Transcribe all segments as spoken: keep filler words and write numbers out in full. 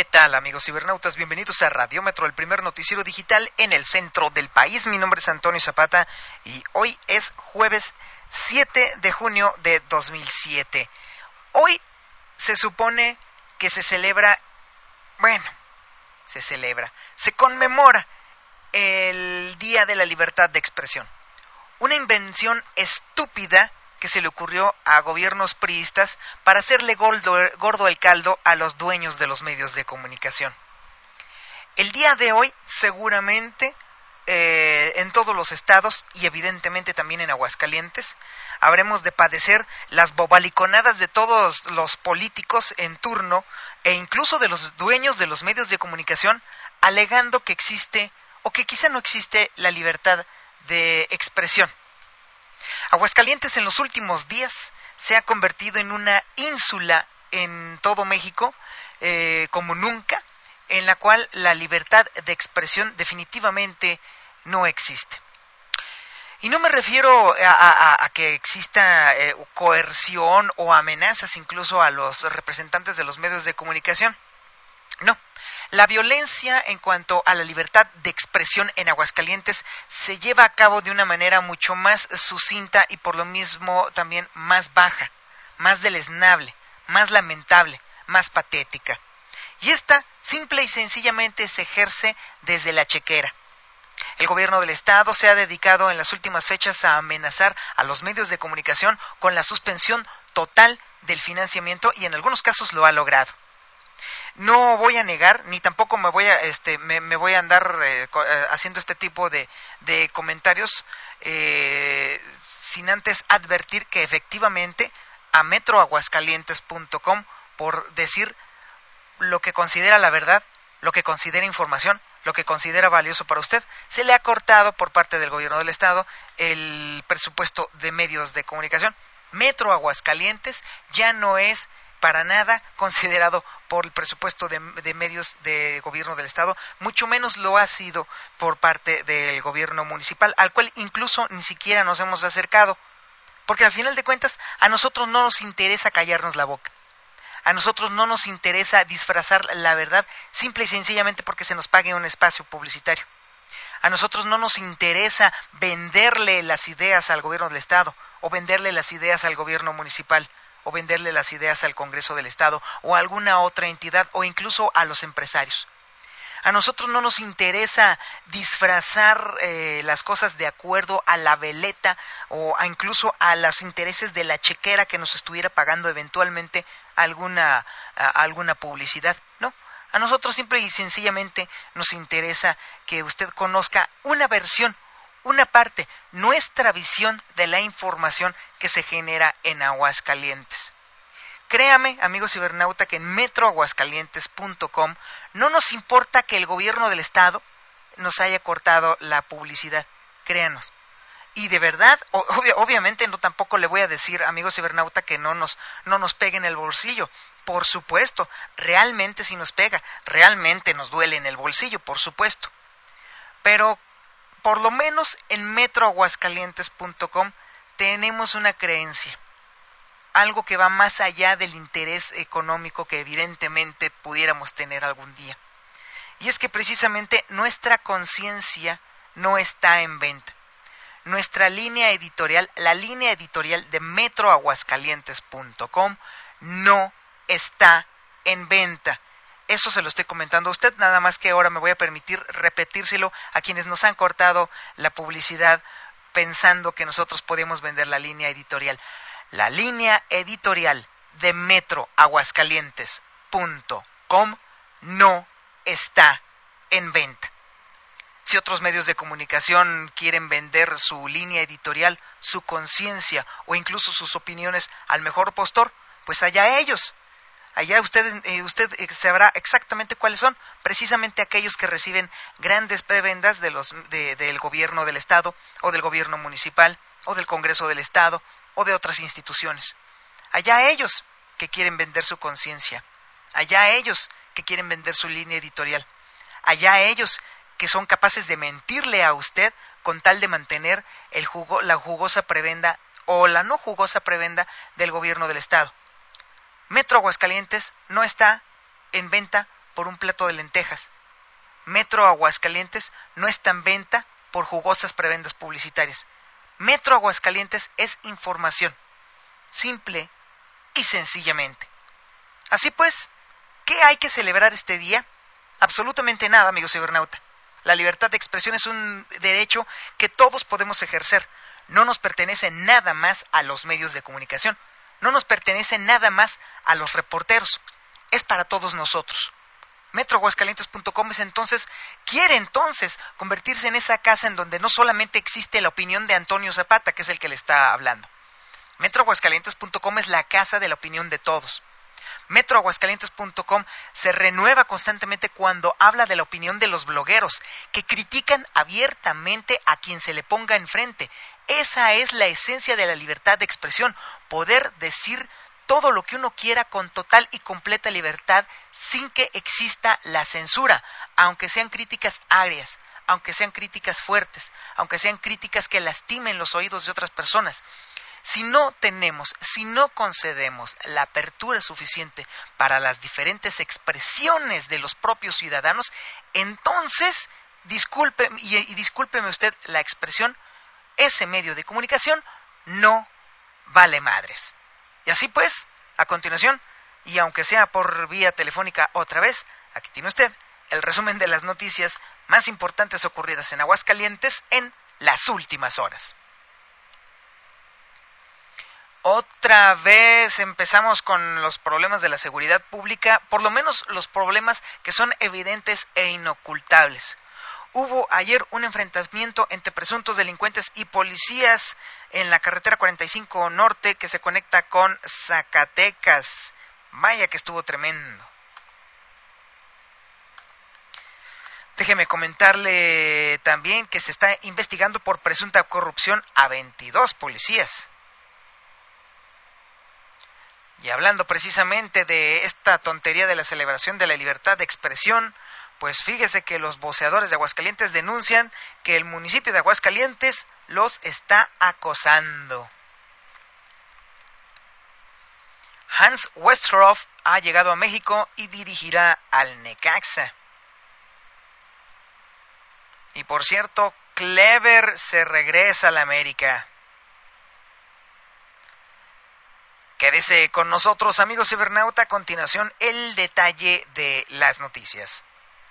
tal, amigos cibernautas? Bienvenidos a Radiómetro, el primer noticiero digital en el centro del país. Mi nombre es Antonio Zapata y hoy es jueves siete de junio de dos mil siete. Hoy se supone que se celebra, bueno, se celebra, se conmemora el Día de la Libertad de Expresión. Una invención estúpida que se le ocurrió a gobiernos priistas para hacerle gordo, gordo el caldo a los dueños de los medios de comunicación. El día de hoy, seguramente, eh, en todos los estados y evidentemente también en Aguascalientes, habremos de padecer las bobaliconadas de todos los políticos en turno e incluso de los dueños de los medios de comunicación, alegando que existe o que quizá no existe la libertad de expresión. Aguascalientes en los últimos días se ha convertido en una ínsula en todo México, eh, como nunca, en la cual la libertad de expresión definitivamente no existe. Y no me refiero a, a, a que exista eh, coerción o amenazas incluso a los representantes de los medios de comunicación. No. La violencia en cuanto a la libertad de expresión en Aguascalientes se lleva a cabo de una manera mucho más sucinta y por lo mismo también más baja, más deleznable, más lamentable, más patética. Y esta simple y sencillamente se ejerce desde la chequera. El gobierno del estado se ha dedicado en las últimas fechas a amenazar a los medios de comunicación con la suspensión total del financiamiento y en algunos casos lo ha logrado. No voy a negar, ni tampoco me voy a, este, me, me voy a andar eh, haciendo este tipo de, de comentarios eh, sin antes advertir que efectivamente a metro aguascalientes punto com, por decir lo que considera la verdad, lo que considera información, lo que considera valioso para usted, se le ha cortado por parte del gobierno del estado el presupuesto de medios de comunicación. Metro Aguascalientes ya no es para nada considerado por el presupuesto de, de medios de gobierno del estado, mucho menos lo ha sido por parte del gobierno municipal, al cual incluso ni siquiera nos hemos acercado, porque al final de cuentas a nosotros no nos interesa callarnos la boca, a nosotros no nos interesa disfrazar la verdad simple y sencillamente porque se nos pague un espacio publicitario, a nosotros no nos interesa venderle las ideas al gobierno del estado o venderle las ideas al gobierno municipal, o venderle las ideas al Congreso del Estado o a alguna otra entidad o incluso a los empresarios. A nosotros no nos interesa disfrazar eh, las cosas de acuerdo a la veleta o a incluso a los intereses de la chequera que nos estuviera pagando eventualmente alguna, a, alguna publicidad, ¿no? A nosotros simple y sencillamente nos interesa que usted conozca una versión, una parte, nuestra visión de la información que se genera en Aguascalientes. Créame, amigo cibernauta, que en metro aguascalientes punto com no nos importa que el gobierno del estado nos haya cortado la publicidad, créanos. Y de verdad, obvia, obviamente no tampoco le voy a decir, amigo cibernauta, que no nos, no nos pegue en el bolsillo. Por supuesto, realmente sí nos pega, realmente nos duele en el bolsillo, por supuesto. Pero por lo menos en metro aguascalientes punto com tenemos una creencia, algo que va más allá del interés económico que evidentemente pudiéramos tener algún día. Y es que precisamente nuestra conciencia no está en venta. Nuestra línea editorial, la línea editorial de metro aguascalientes punto com no está en venta. Eso se lo estoy comentando a usted, nada más que ahora me voy a permitir repetírselo a quienes nos han cortado la publicidad pensando que nosotros podemos vender la línea editorial. La línea editorial de metro aguascalientes punto com no está en venta. Si otros medios de comunicación quieren vender su línea editorial, su conciencia o incluso sus opiniones al mejor postor, pues allá ellos. Allá usted, eh, usted sabrá exactamente cuáles son, precisamente aquellos que reciben grandes prebendas de los, de, del gobierno del estado, o del gobierno municipal, o del Congreso del estado, o de otras instituciones. Allá ellos que quieren vender su conciencia, allá ellos que quieren vender su línea editorial, allá ellos que son capaces de mentirle a usted con tal de mantener el jugo, la jugosa prebenda o la no jugosa prebenda del gobierno del estado. Metro Aguascalientes no está en venta por un plato de lentejas. Metro Aguascalientes no está en venta por jugosas prebendas publicitarias. Metro Aguascalientes es información, simple y sencillamente. Así pues, ¿qué hay que celebrar este día? Absolutamente nada, amigo cibernauta. La libertad de expresión es un derecho que todos podemos ejercer. No nos pertenece nada más a los medios de comunicación. No nos pertenece nada más a los reporteros. Es para todos nosotros. Metro Aguascalientes punto com es entonces, quiere entonces convertirse en esa casa en donde no solamente existe la opinión de Antonio Zapata, que es el que le está hablando. Metro Aguascalientes punto com es la casa de la opinión de todos. Metro Aguascalientes punto com se renueva constantemente cuando habla de la opinión de los blogueros, que critican abiertamente a quien se le ponga enfrente. Esa es la esencia de la libertad de expresión, poder decir todo lo que uno quiera con total y completa libertad sin que exista la censura, aunque sean críticas agrias, aunque sean críticas fuertes, aunque sean críticas que lastimen los oídos de otras personas. Si no tenemos, si no concedemos la apertura suficiente para las diferentes expresiones de los propios ciudadanos, entonces, disculpe, y, y discúlpeme usted la expresión, ese medio de comunicación no vale madres. Y así pues, a continuación, y aunque sea por vía telefónica otra vez, aquí tiene usted el resumen de las noticias más importantes ocurridas en Aguascalientes en las últimas horas. Otra vez empezamos con los problemas de la seguridad pública, por lo menos los problemas que son evidentes e inocultables. Hubo ayer un enfrentamiento entre presuntos delincuentes y policías en la carretera cuarenta y cinco Norte que se conecta con Zacatecas. Vaya que estuvo tremendo. Déjeme comentarle también que se está investigando por presunta corrupción a veintidós policías. Y hablando precisamente de esta tontería de la celebración de la libertad de expresión, pues fíjese que los voceadores de Aguascalientes denuncian que el municipio de Aguascalientes los está acosando. Hans Westerhoff ha llegado a México y dirigirá al Necaxa. Y por cierto, Clever se regresa a la América. Quédese con nosotros, amigos cibernauta, a continuación el detalle de las noticias.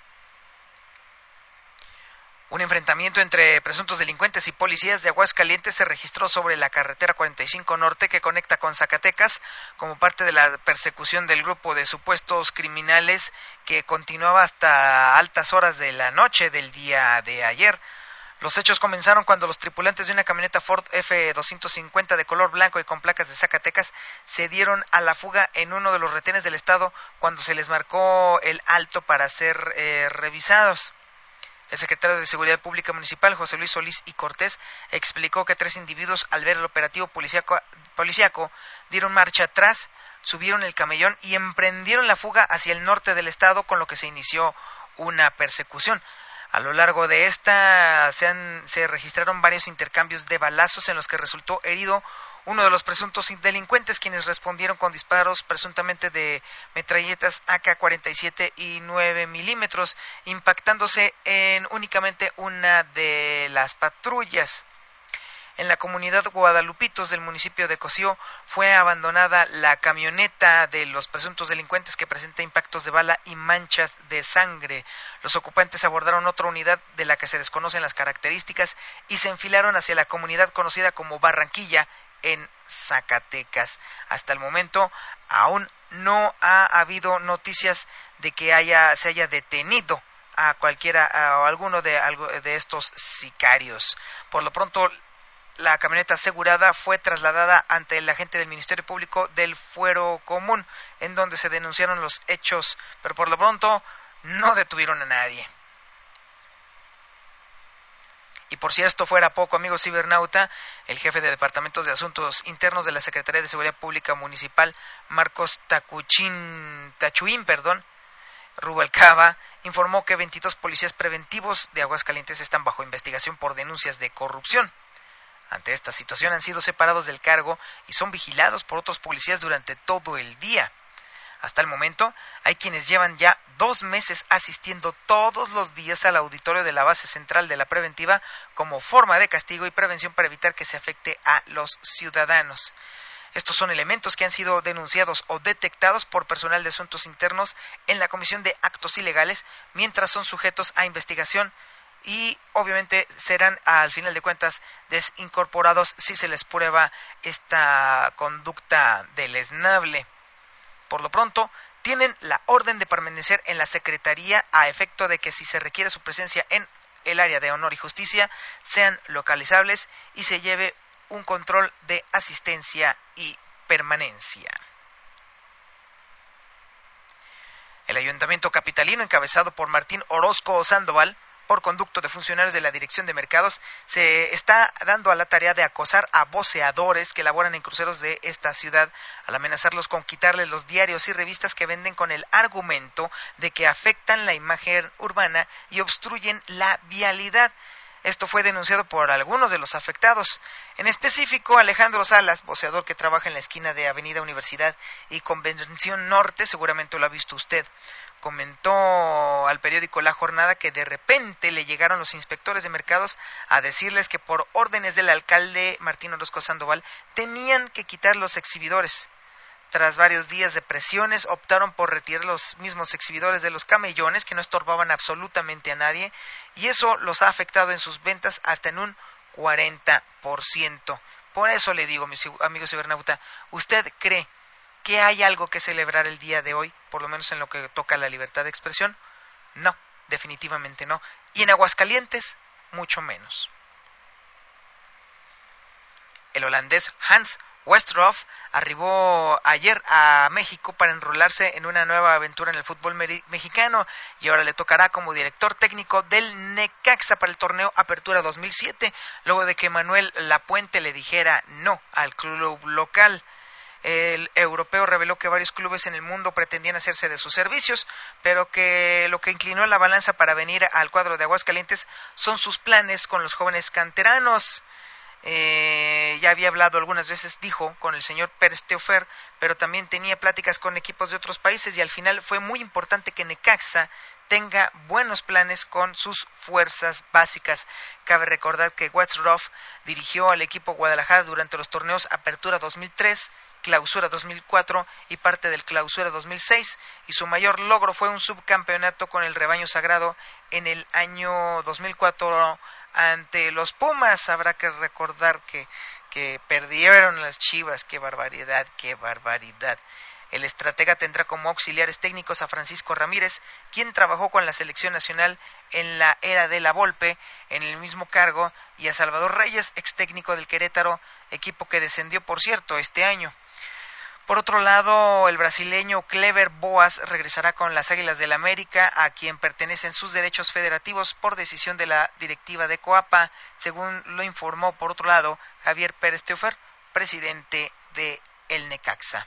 Un enfrentamiento entre presuntos delincuentes y policías de Aguascalientes se registró sobre la carretera cuarenta y cinco Norte que conecta con Zacatecas como parte de la persecución del grupo de supuestos criminales que continuaba hasta altas horas de la noche del día de ayer. Los hechos comenzaron cuando los tripulantes de una camioneta Ford F doscientos cincuenta de color blanco y con placas de Zacatecas se dieron a la fuga en uno de los retenes del estado cuando se les marcó el alto para ser eh, revisados. El secretario de Seguridad Pública Municipal, José Luis Solís y Cortés, explicó que tres individuos, al ver el operativo policíaco, policíaco, dieron marcha atrás, subieron el camellón y emprendieron la fuga hacia el norte del estado, con lo que se inició una persecución. A lo largo de esta se, han, se registraron varios intercambios de balazos en los que resultó herido uno de los presuntos delincuentes, quienes respondieron con disparos presuntamente de metralletas A K cuarenta y siete y nueve milímetros, impactándose en únicamente una de las patrullas. En la comunidad Guadalupitos del municipio de Cocío fue abandonada la camioneta de los presuntos delincuentes que presenta impactos de bala y manchas de sangre. Los ocupantes abordaron otra unidad de la que se desconocen las características y se enfilaron hacia la comunidad conocida como Barranquilla en Zacatecas. Hasta el momento aún no ha habido noticias de que haya se haya detenido a cualquiera o alguno de, de estos sicarios. Por lo pronto, la camioneta asegurada fue trasladada ante el agente del Ministerio Público del Fuero Común, en donde se denunciaron los hechos, pero por lo pronto no detuvieron a nadie. Y por si esto fuera poco, amigo cibernauta, el jefe de Departamentos de Asuntos Internos de la Secretaría de Seguridad Pública Municipal, Marcos Tacuchín, Tachuín, perdón, Rubalcaba, informó que veintidós policías preventivos de Aguascalientes están bajo investigación por denuncias de corrupción. Ante esta situación han sido separados del cargo y son vigilados por otros policías durante todo el día. Hasta el momento, hay quienes llevan ya dos meses asistiendo todos los días al auditorio de la base central de la preventiva como forma de castigo y prevención para evitar que se afecte a los ciudadanos. Estos son elementos que han sido denunciados o detectados por personal de asuntos internos en la Comisión de Actos Ilegales, mientras son sujetos a investigación y obviamente serán al final de cuentas desincorporados si se les prueba esta conducta deleznable. Por lo pronto, tienen la orden de permanecer en la Secretaría a efecto de que si se requiere su presencia en el área de honor y justicia, sean localizables y se lleve un control de asistencia y permanencia. El Ayuntamiento capitalino, encabezado por Martín Orozco Sandoval, por conducto de funcionarios de la Dirección de Mercados, se está dando a la tarea de acosar a voceadores que laboran en cruceros de esta ciudad, al amenazarlos con quitarles los diarios y revistas que venden con el argumento de que afectan la imagen urbana y obstruyen la vialidad. Esto fue denunciado por algunos de los afectados. En específico, Alejandro Salas, voceador que trabaja en la esquina de Avenida Universidad y Convención Norte, seguramente lo ha visto usted, comentó al periódico La Jornada que de repente le llegaron los inspectores de mercados a decirles que por órdenes del alcalde Martín Orozco Sandoval tenían que quitar los exhibidores. Tras varios días de presiones, optaron por retirar los mismos exhibidores de los camellones que no estorbaban absolutamente a nadie, y eso los ha afectado en sus ventas hasta en un cuarenta por ciento. Por eso le digo, mis amigos cibernauta, ¿usted cree que hay algo que celebrar el día de hoy, por lo menos en lo que toca a la libertad de expresión? No, definitivamente no. Y en Aguascalientes, mucho menos. El holandés Hans Westerhof arribó ayer a México para enrolarse en una nueva aventura en el fútbol mexicano y ahora le tocará como director técnico del Necaxa para el torneo Apertura dos mil siete, luego de que Manuel Lapuente le dijera no al club local. El europeo reveló que varios clubes en el mundo pretendían hacerse de sus servicios, pero que lo que inclinó la balanza para venir al cuadro de Aguascalientes son sus planes con los jóvenes canteranos. Eh, ya había hablado algunas veces, dijo, con el señor Pérez Teofer, pero también tenía pláticas con equipos de otros países y al final fue muy importante que Necaxa tenga buenos planes con sus fuerzas básicas. Cabe recordar que Westerhof dirigió al equipo Guadalajara durante los torneos Apertura dos mil tres, Clausura dos mil cuatro y parte del Clausura dos mil seis, y su mayor logro fue un subcampeonato con el Rebaño Sagrado en el año dos mil cuatro ante los Pumas. Habrá que recordar que, que perdieron las Chivas. ¡Qué barbaridad, qué barbaridad! El estratega tendrá como auxiliares técnicos a Francisco Ramírez, quien trabajó con la selección nacional en la era de la Volpe en el mismo cargo, y a Salvador Reyes, ex técnico del Querétaro, equipo que descendió, por cierto, este año. Por otro lado, el brasileño Clever Boas regresará con las Águilas del América, a quien pertenecen sus derechos federativos por decisión de la directiva de Coapa, según lo informó, por otro lado, Javier Pérez Teofer, presidente de el Necaxa.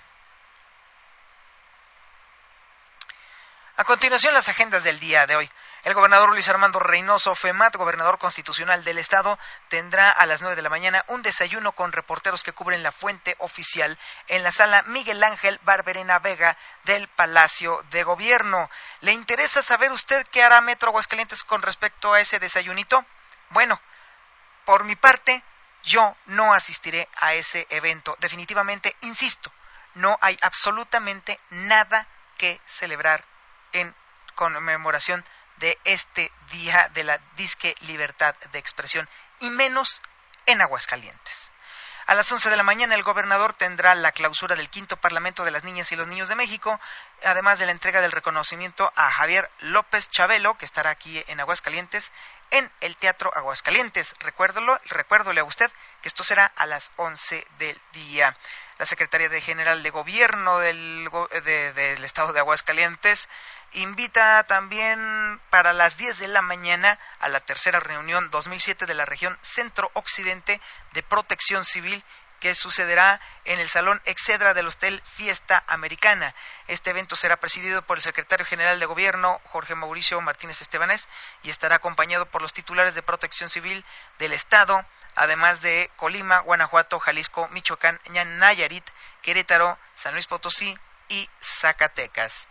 A continuación, las agendas del día de hoy. El gobernador Luis Armando Reynoso Femat, gobernador constitucional del estado, tendrá a las nueve de la mañana un desayuno con reporteros que cubren la fuente oficial en la sala Miguel Ángel Barberena Vega del Palacio de Gobierno. ¿Le interesa saber usted qué hará Metro Aguascalientes con respecto a ese desayunito? Bueno, por mi parte, yo no asistiré a ese evento. Definitivamente, insisto, no hay absolutamente nada que celebrar en conmemoración de este día de la disque libertad de expresión, y menos en Aguascalientes. A las once de la mañana el gobernador tendrá la clausura del quinto Parlamento de las Niñas y los Niños de México, además de la entrega del reconocimiento a Javier López Chabelo, que estará aquí en Aguascalientes, en el Teatro Aguascalientes. Recuérdolo, recuérdole a usted que esto será a las once del día. La Secretaría de General de Gobierno del, de, del Estado de Aguascalientes invita también para las diez de la mañana a la tercera reunión dos mil siete de la región Centro-Occidente de Protección Civil, que sucederá en el Salón Excedra del Hotel Fiesta Americana. Este evento será presidido por el secretario general de Gobierno, Jorge Mauricio Martínez Estebanés, y estará acompañado por los titulares de Protección Civil del Estado, además de Colima, Guanajuato, Jalisco, Michoacán, Nayarit, Querétaro, San Luis Potosí y Zacatecas.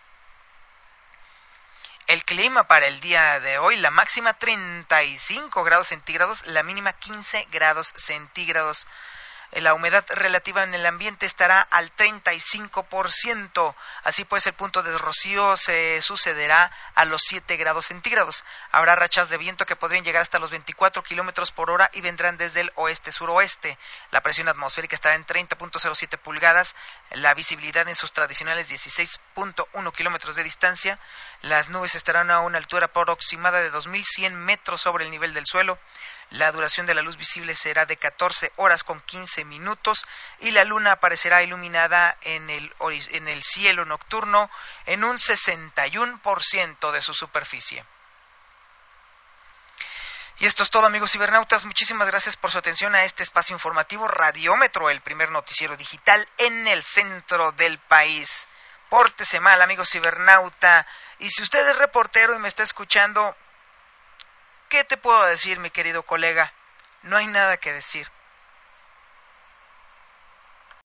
El clima para el día de hoy, la máxima treinta y cinco grados centígrados, la mínima quince grados centígrados. La humedad relativa en el ambiente estará al treinta y cinco por ciento. Así pues, el punto de rocío se sucederá a los siete grados centígrados. Habrá rachas de viento que podrían llegar hasta los veinticuatro kilómetros por hora y vendrán desde el oeste-suroeste. La presión atmosférica estará en treinta punto cero siete pulgadas. La visibilidad en sus tradicionales dieciséis punto uno kilómetros de distancia. Las nubes estarán a una altura aproximada de dos mil cien metros sobre el nivel del suelo. La duración de la luz visible será de catorce horas con quince minutos y la luna aparecerá iluminada en el, en el cielo nocturno en un sesenta y uno por ciento de su superficie. Y esto es todo, amigos cibernautas. Muchísimas gracias por su atención a este espacio informativo Radiómetro, el primer noticiero digital en el centro del país. Pórtese mal, amigo cibernauta. Y si usted es reportero y me está escuchando, ¿qué te puedo decir, mi querido colega? No hay nada que decir.